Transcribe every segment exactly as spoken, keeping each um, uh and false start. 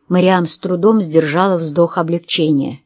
Мариам с трудом сдержала вздох облегчения.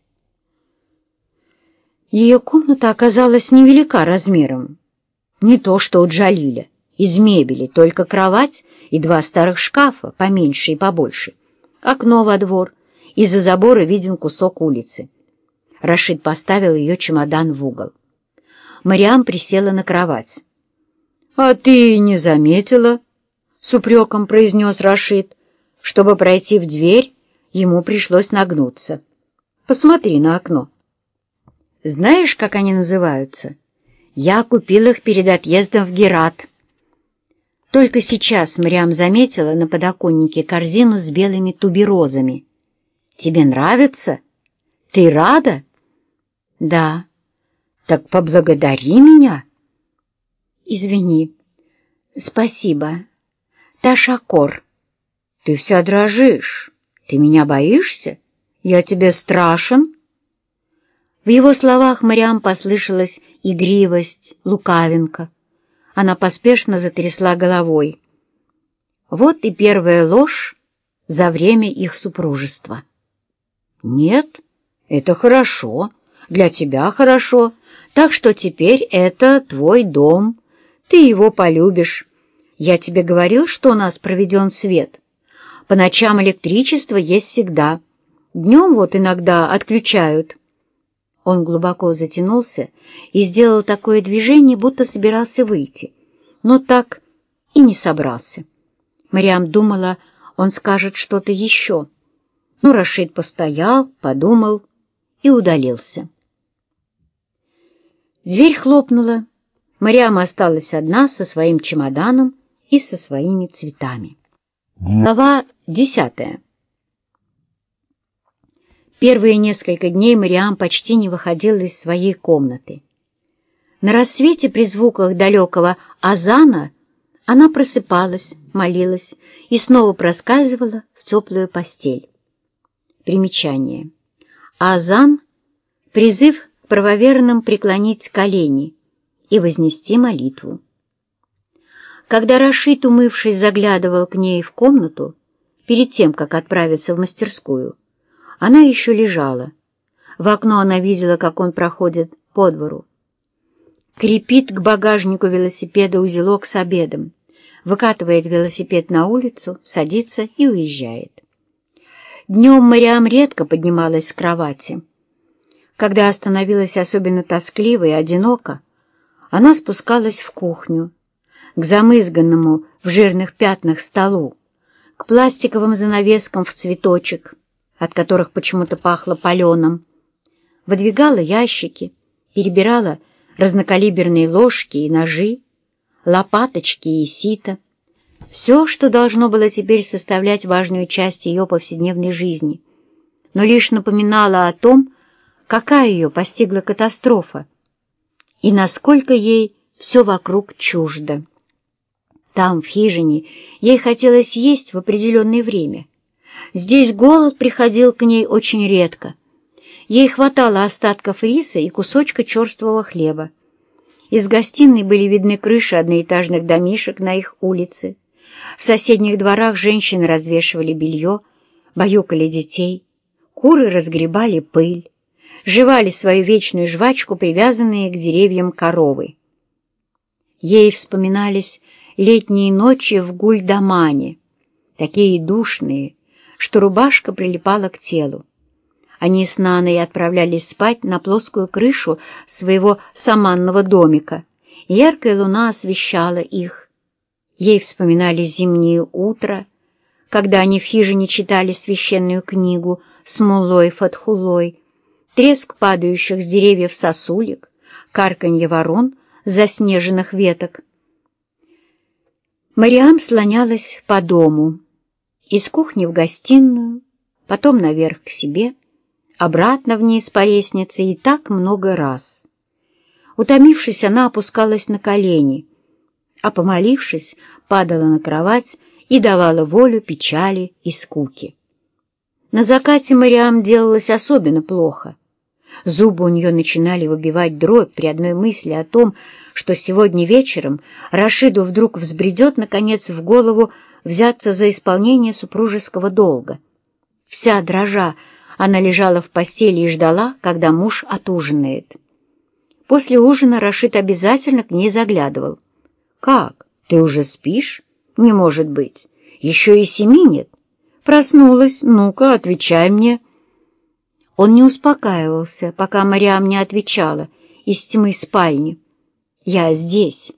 Ее комната оказалась невелика размером. Не то что у Джалиля. Из мебели только кровать и два старых шкафа, поменьше и побольше. Окно во двор. Из-за забора виден кусок улицы. Рашид поставил ее чемодан в угол. Мариам присела на кровать. «А ты не заметила?» — с упреком произнес Рашид. Чтобы пройти в дверь, ему пришлось нагнуться. «Посмотри на окно. Знаешь, как они называются? Я купил их перед отъездом в Герат». Только сейчас Мариам заметила на подоконнике корзину с белыми туберозами. «Тебе нравится? Ты рада?» «Да». «Так поблагодари меня». «Извини». «Спасибо. Ташакор». «Ты вся дрожишь. Ты меня боишься? Я тебе страшен?» В его словах Мариам послышалась игривость, лукавинка. Она поспешно затрясла головой. Вот и первая ложь за время их супружества. «Нет, это хорошо, для тебя хорошо, так что теперь это твой дом, ты его полюбишь. Я тебе говорил, что у нас проведен свет. По ночам электричество есть всегда, днем вот иногда отключают». Он глубоко затянулся и сделал такое движение, будто собирался выйти, но так и не собрался. Мариам думала, он скажет что-то еще. Но Рашид постоял, подумал и удалился. Дверь хлопнула. Мариам осталась одна со своим чемоданом и со своими цветами. Глава десятая. Первые несколько дней Мариам почти не выходила из своей комнаты. На рассвете при звуках далекого азана она просыпалась, молилась и снова проскальзывала в теплую постель. Примечание. Азан — призыв к правоверным преклонить колени и вознести молитву. Когда Рашид, умывшись, заглядывал к ней в комнату, перед тем, как отправиться в мастерскую, она еще лежала. В окно она видела, как он проходит по двору. Крепит к багажнику велосипеда узелок с обедом, выкатывает велосипед на улицу, садится и уезжает. Днем Мариам редко поднималась с кровати. Когда становилась особенно тоскливо и одиноко, она спускалась в кухню, к замызганному в жирных пятнах столу, к пластиковым занавескам в цветочек, от которых почему-то пахло паленым, выдвигала ящики, перебирала разнокалиберные ложки и ножи, лопаточки и сито, все, что должно было теперь составлять важную часть ее повседневной жизни, но лишь напоминало о том, какая ее постигла катастрофа и насколько ей все вокруг чуждо. Там, в хижине, ей хотелось есть в определенное время. Здесь голод приходил к ней очень редко. Ей хватало остатков риса и кусочка черствого хлеба. Из гостиной были видны крыши одноэтажных домишек на их улице. В соседних дворах женщины развешивали белье, баюкали детей, куры разгребали пыль, жевали свою вечную жвачку, привязанные к деревьям коровы. Ей вспоминались летние ночи в Гульдамане, такие душные, что рубашка прилипала к телу. Они с Наной отправлялись спать на плоскую крышу своего саманного домика, и яркая луна освещала их. Ей вспоминали зимнее утро, когда они в хижине читали священную книгу с муллой Фатхулой, треск падающих с деревьев сосулек, карканье ворон с заснеженных веток. Мариам слонялась по дому, из кухни в гостиную, потом наверх к себе, обратно вниз по лестнице и так много раз. Утомившись, она опускалась на колени, а, помолившись, падала на кровать и давала волю печали и скуке. На закате Мариам делалось особенно плохо. Зубы у нее начинали выбивать дробь при одной мысли о том, что сегодня вечером Рашиду вдруг взбредет, наконец, в голову взяться за исполнение супружеского долга. Вся дрожа, она лежала в постели и ждала, когда муж отужинает. После ужина Рашид обязательно к ней заглядывал. «Как? Ты уже спишь? Не может быть. Еще и семи нет. Проснулась. Ну-ка, отвечай мне». Он не успокаивался, пока Мариам не отвечала из тьмы спальни. «Я здесь».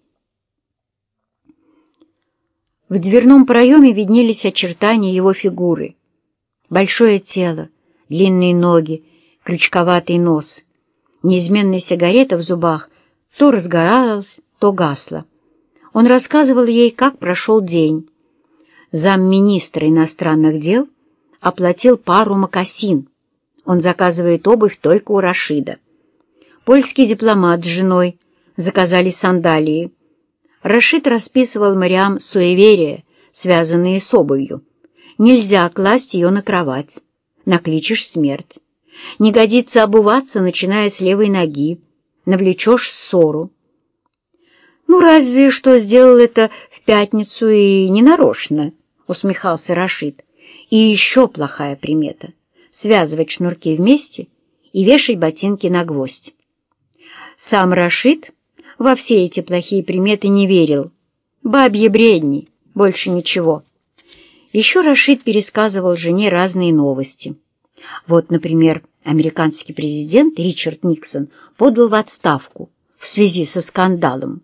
В дверном проеме виднелись очертания его фигуры. Большое тело, длинные ноги, крючковатый нос. Неизменная сигарета в зубах то разгоралась, то гасла. Он рассказывал ей, как прошел день. Замминистра иностранных дел оплатил пару мокасин. Он заказывает обувь только у Рашида. Польский дипломат с женой заказали сандалии. Рашид расписывал Мариам суеверия, связанные с обувью. Нельзя класть ее на кровать. Накличешь смерть. Не годится обуваться, начиная с левой ноги. Навлечешь ссору. «Ну, разве что сделал это в пятницу и ненарочно», — усмехался Рашид. «И еще плохая примета — связывать шнурки вместе и вешать ботинки на гвоздь». Сам Рашид во все эти плохие приметы не верил. Бабьи бредни, больше ничего. Еще Рашид пересказывал жене разные новости. Вот, например, американский президент Ричард Никсон подал в отставку в связи со скандалом.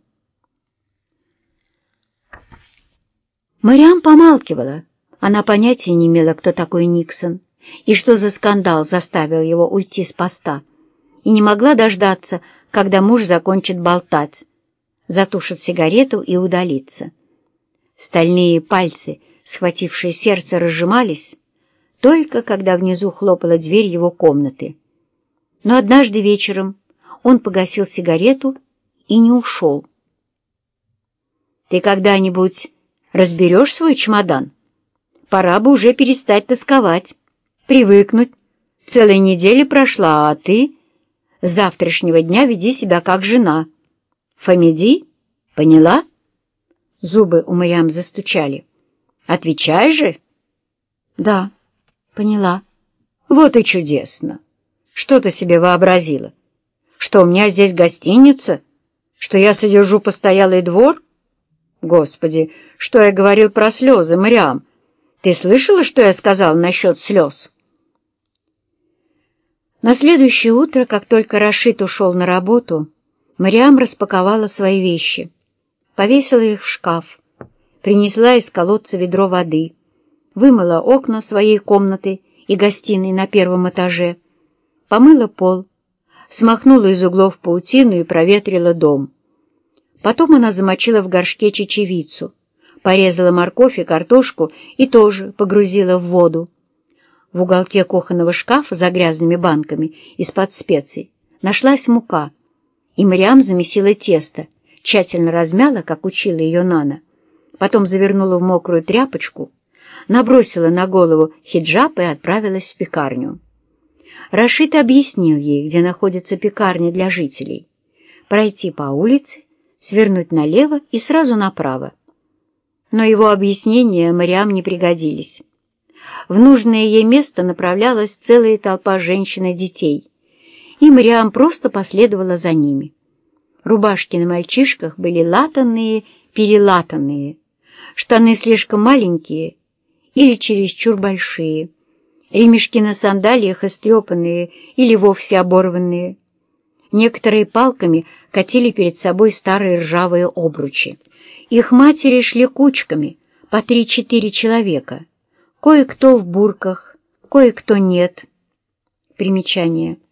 Мариам помалкивала. Она понятия не имела, кто такой Никсон, и что за скандал заставил его уйти с поста, и не могла дождаться, когда муж закончит болтать, затушит сигарету и удалится. Стальные пальцы, схватившие сердце, разжимались, только когда внизу хлопала дверь его комнаты. Но однажды вечером он погасил сигарету и не ушел. «Ты когда-нибудь разберешь свой чемодан? Пора бы уже перестать тосковать, привыкнуть. Целая неделя прошла, а ты с завтрашнего дня веди себя как жена. Фамиди? Поняла?» Зубы у Мариам застучали. «Отвечай же!» «Да, поняла». «Вот и чудесно! Что ты себе вообразила? Что у меня здесь гостиница? Что я содержу постоялый двор? Господи, что я говорил про слезы, Мариам? Ты слышала, что я сказал насчет слез?» На следующее утро, как только Рашид ушел на работу, Мариам распаковала свои вещи, повесила их в шкаф, принесла из колодца ведро воды, вымыла окна своей комнаты и гостиной на первом этаже, помыла пол, смахнула из углов паутину и проветрила дом. Потом она замочила в горшке чечевицу, порезала морковь и картошку и тоже погрузила в воду. В уголке кухонного шкафа за грязными банками из-под специй нашлась мука, и Мариам замесила тесто, тщательно размяла, как учила ее Нана, потом завернула в мокрую тряпочку, набросила на голову хиджаб и отправилась в пекарню. Рашид объяснил ей, где находится пекарня для жителей. Пройти по улице, свернуть налево и сразу направо. Но его объяснения Мариам не пригодились. В нужное ей место направлялась целая толпа женщин и детей, и Мариам просто последовала за ними. Рубашки на мальчишках были латанные, перелатанные, штаны слишком маленькие или чересчур большие, ремешки на сандалиях истрепанные или вовсе оборванные. Некоторые палками катили перед собой старые ржавые обручи. Их матери шли кучками, по три-четыре человека, кое-кто в бурках, кое-кто нет. Примечание.